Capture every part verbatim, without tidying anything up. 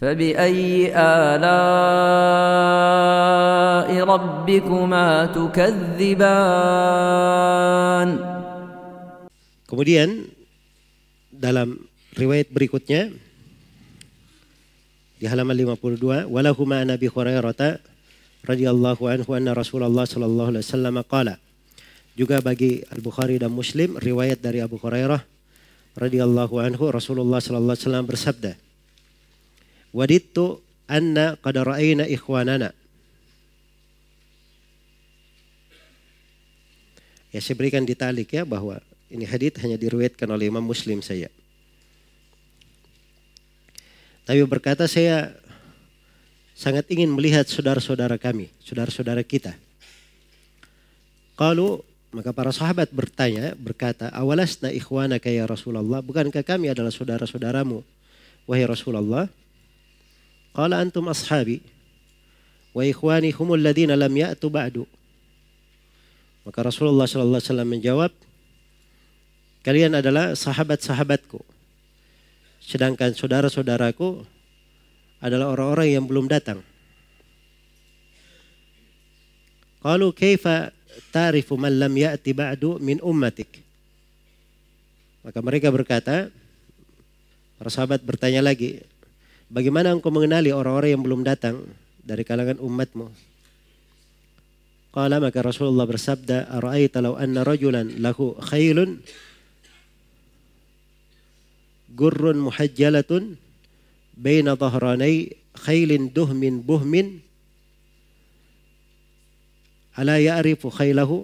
فبأي آلاء ربكما تكذبان. Kemudian dalam riwayat berikutnya di halaman lima puluh dua, walahuma an Abi Hurairah radhiyallahu anhu anna Rasulullah sallallahu alaihi wasallam qala. Juga bagi Al-Bukhari dan Muslim riwayat dari Abu Hurairah radhiyallahu anhu, Rasulullah sallallahu alaihi wasallam bersabda, wadittu anna qad ra'ayna ikhwanana. Ya, saya berikan di talik ya bahwa ini hadits hanya diriwayatkan oleh Imam Muslim saja. Tapi berkata, saya sangat ingin melihat saudara-saudara kami, saudara-saudara kita. Qalu, maka para sahabat bertanya, berkata, awalasna ikhwanaka ya Rasulullah, bukankah kami adalah saudara-saudaramu wahai Rasulullah? Qala antum ashabi wa ikhwani humul ladina lam ya'tu ba'du. Maka Rasulullah sallallahu alaihi wasallam menjawab, kalian adalah sahabat-sahabatku, sedangkan saudara-saudaraku adalah orang-orang yang belum datang. Qalu kaifa ta'rifu man lam ya'ti ba'du min ummatik. Maka mereka berkata, para sahabat bertanya lagi, bagaimana engkau mengenali orang-orang yang belum datang dari kalangan umatmu? Qala, maka Rasulullah bersabda, ara'aita law anna rajulan lahu khailun gurrun muhajjalatun baina dhahranai khailin duhmin buhmin ala ya'rifu khailahu.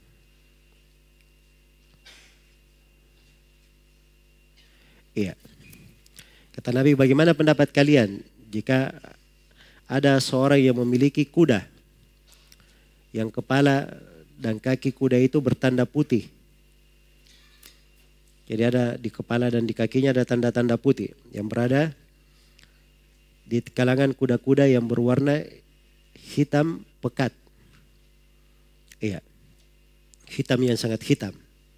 Iya. Kata Nabi, bagaimana pendapat kalian jika ada seorang yang memiliki kuda yang kepala dan kaki kuda itu bertanda putih. Jadi ada di kepala dan di kakinya ada tanda-tanda putih yang berada di kalangan kuda-kuda yang berwarna hitam pekat. Iya. Hitam yang sangat hitam.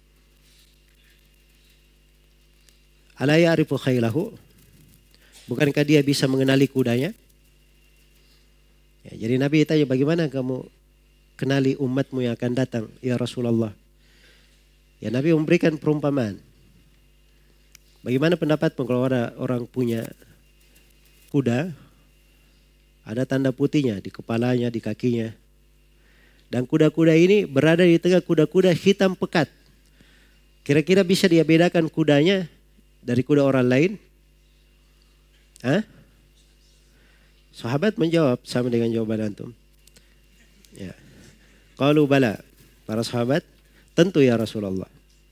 Ala ya'rifu khailahu. Bukankah dia bisa mengenali kudanya? Ya, jadi Nabi tanya, bagaimana kamu kenali umatmu yang akan datang ya Rasulullah? Ya, Nabi memberikan perumpamaan. Bagaimana pendapatmu kalau ada orang punya kuda, ada tanda putihnya di kepalanya, di kakinya. Dan kuda-kuda ini berada di tengah kuda-kuda hitam pekat. Kira-kira bisa dia bedakan kudanya dari kuda orang lain? Hah? Sahabat menjawab sama dengan jawaban antum. Ya. Qalu bala. Para sahabat, tentu ya Rasulullah.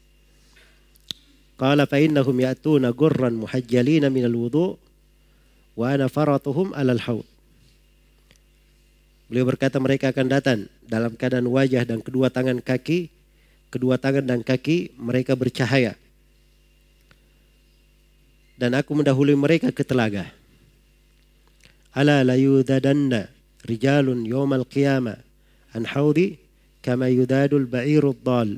Qala fa innahum ya'tuna gurran muhajjalina minal wudu' wa ana faratuhum alal haud. Beliau berkata, mereka akan datang dalam keadaan wajah dan kedua tangan kaki, kedua tangan dan kaki mereka bercahaya. Dan aku mendahului mereka ke telaga. Ala la yudadanna rijalun yawmal qiyamah an haudi kama yudadul ba'irud dal.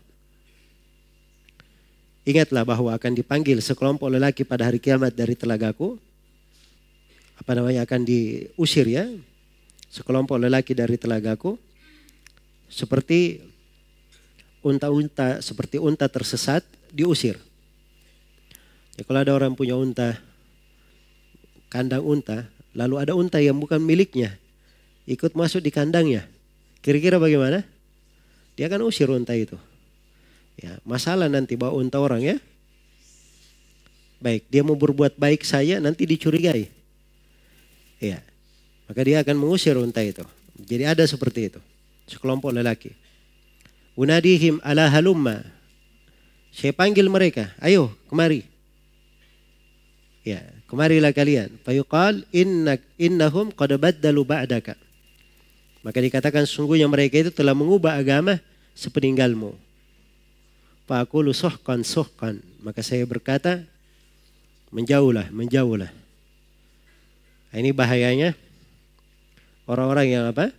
Ingatlah bahwa akan dipanggil sekelompok lelaki pada hari kiamat dari telagaku. Apa namanya, akan diusir ya. Sekelompok lelaki dari telagaku. Seperti unta-unta, seperti unta tersesat diusir. Ya, kalau ada orang punya unta, kandang unta, lalu ada unta yang bukan miliknya, ikut masuk di kandangnya. Kira-kira bagaimana? Dia akan usir unta itu. Ya, masalah nanti bawa unta orang ya. Baik, dia mau berbuat baik saja nanti dicurigai. Ya, maka dia akan mengusir unta itu. Jadi ada seperti itu. Sekelompok lelaki. Unadihim ala halumma. Saya panggil mereka, ayo kemari. Ya, kemarilah kalian. Fayuqal innak innahum qad baddalu ba'daka. Maka dikatakan sungguhnya mereka itu telah mengubah agama sepeninggalmu. Faqulu suhqan suhqan. Maka saya berkata, menjauhlah, menjauhlah. Nah, ini bahayanya orang-orang yang apa?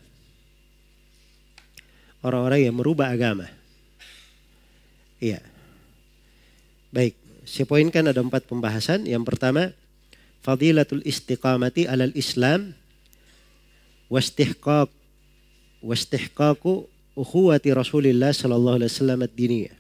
Orang-orang yang merubah agama. Iya. Baik, saya poinkan ada empat pembahasan. Yang pertama, fadilatul istiqamati alal Islam wastihqaq wastihqaqu ukhuwati Rasulillah sallallahu alaihi wasallam ad-diniyah.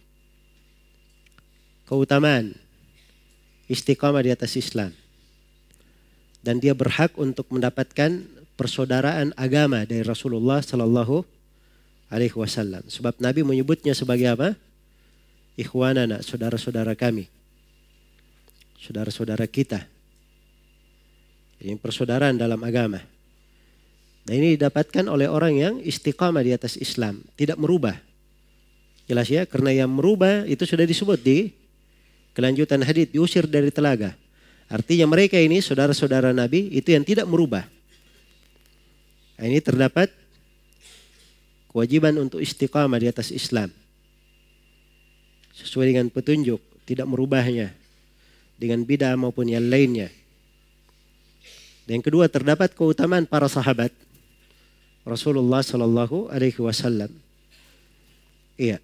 Keutamaan istiqamah di atas Islam. Dan dia berhak untuk mendapatkan persaudaraan agama dari Rasulullah sallallahu alaihi wasallam. Sebab Nabi menyebutnya sebagai apa? Ikhwanana, saudara-saudara kami. Saudara-saudara kita. Ini persaudaraan dalam agama. Nah ini didapatkan oleh orang yang istiqamah di atas Islam. Tidak merubah. Jelas ya, karena yang merubah itu sudah disebut di kelanjutan hadits, diusir dari telaga. Artinya mereka ini saudara-saudara Nabi itu yang tidak merubah. Nah, ini terdapat kewajiban untuk istiqamah di atas Islam. Sesuai dengan petunjuk, tidak merubahnya dengan bid'ah maupun yang lainnya. Dan yang kedua terdapat keutamaan para sahabat Rasulullah sallallahu alaihi wasallam. Iya.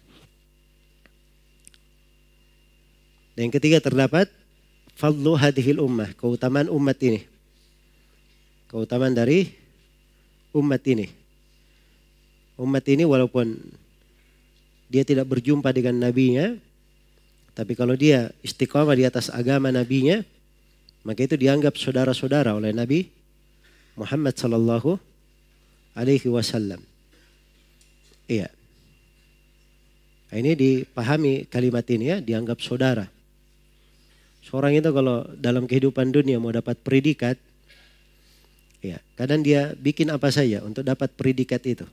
Dan yang ketiga terdapat fadlu hadhil ummah, keutamaan umat ini. Keutamaan dari umat ini. Umat ini walaupun dia tidak berjumpa dengan nabinya, tapi kalau dia istiqamah di atas agama nabinya, maka itu dianggap saudara-saudara oleh Nabi Muhammad sallallahu alaihi wasallam. Iya. Nah, ini dipahami kalimat ini ya, dianggap saudara. Seorang itu kalau dalam kehidupan dunia mau dapat predikat, ya, kadang dia bikin apa saja untuk dapat predikat itu.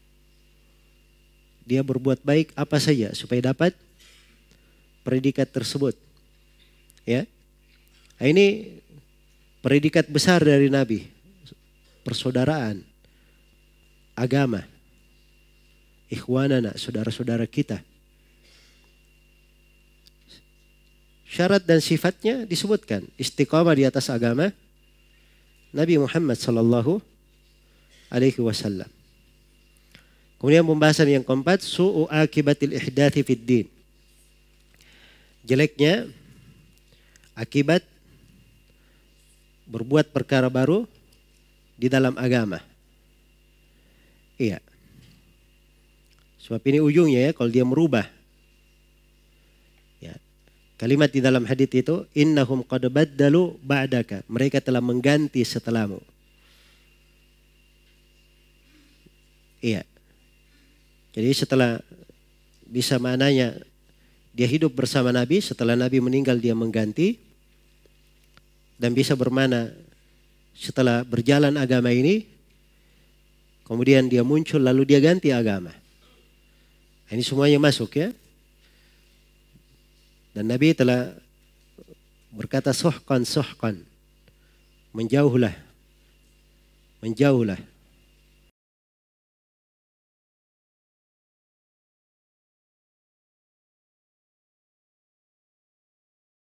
Dia berbuat baik apa saja supaya dapat predikat tersebut. Ya. Nah, ini predikat besar dari Nabi. Persaudaraan, agama, ikhwanana, saudara-saudara kita. Syarat dan sifatnya disebutkan. Istiqamah di atas agama Nabi Muhammad sallallahu alaihi wasallam. Kemudian pembahasan yang keempat, su'u akibatil ihdathi fid din. Jeleknya akibat berbuat perkara baru di dalam agama. Iya. Sebab ini ujungnya ya, kalau dia merubah. Ya. Kalimat di dalam hadits itu, innahum qad baddalu ba'daka. Mereka telah mengganti setelahmu. Iya. Jadi setelah bisa maknanya dia hidup bersama Nabi, setelah Nabi meninggal dia mengganti. Dan bisa bermakna setelah berjalan agama ini, kemudian dia muncul lalu dia ganti agama. Ini semuanya masuk ya. Dan Nabi telah berkata sohkan sohkan. Menjauhlah. Menjauhlah.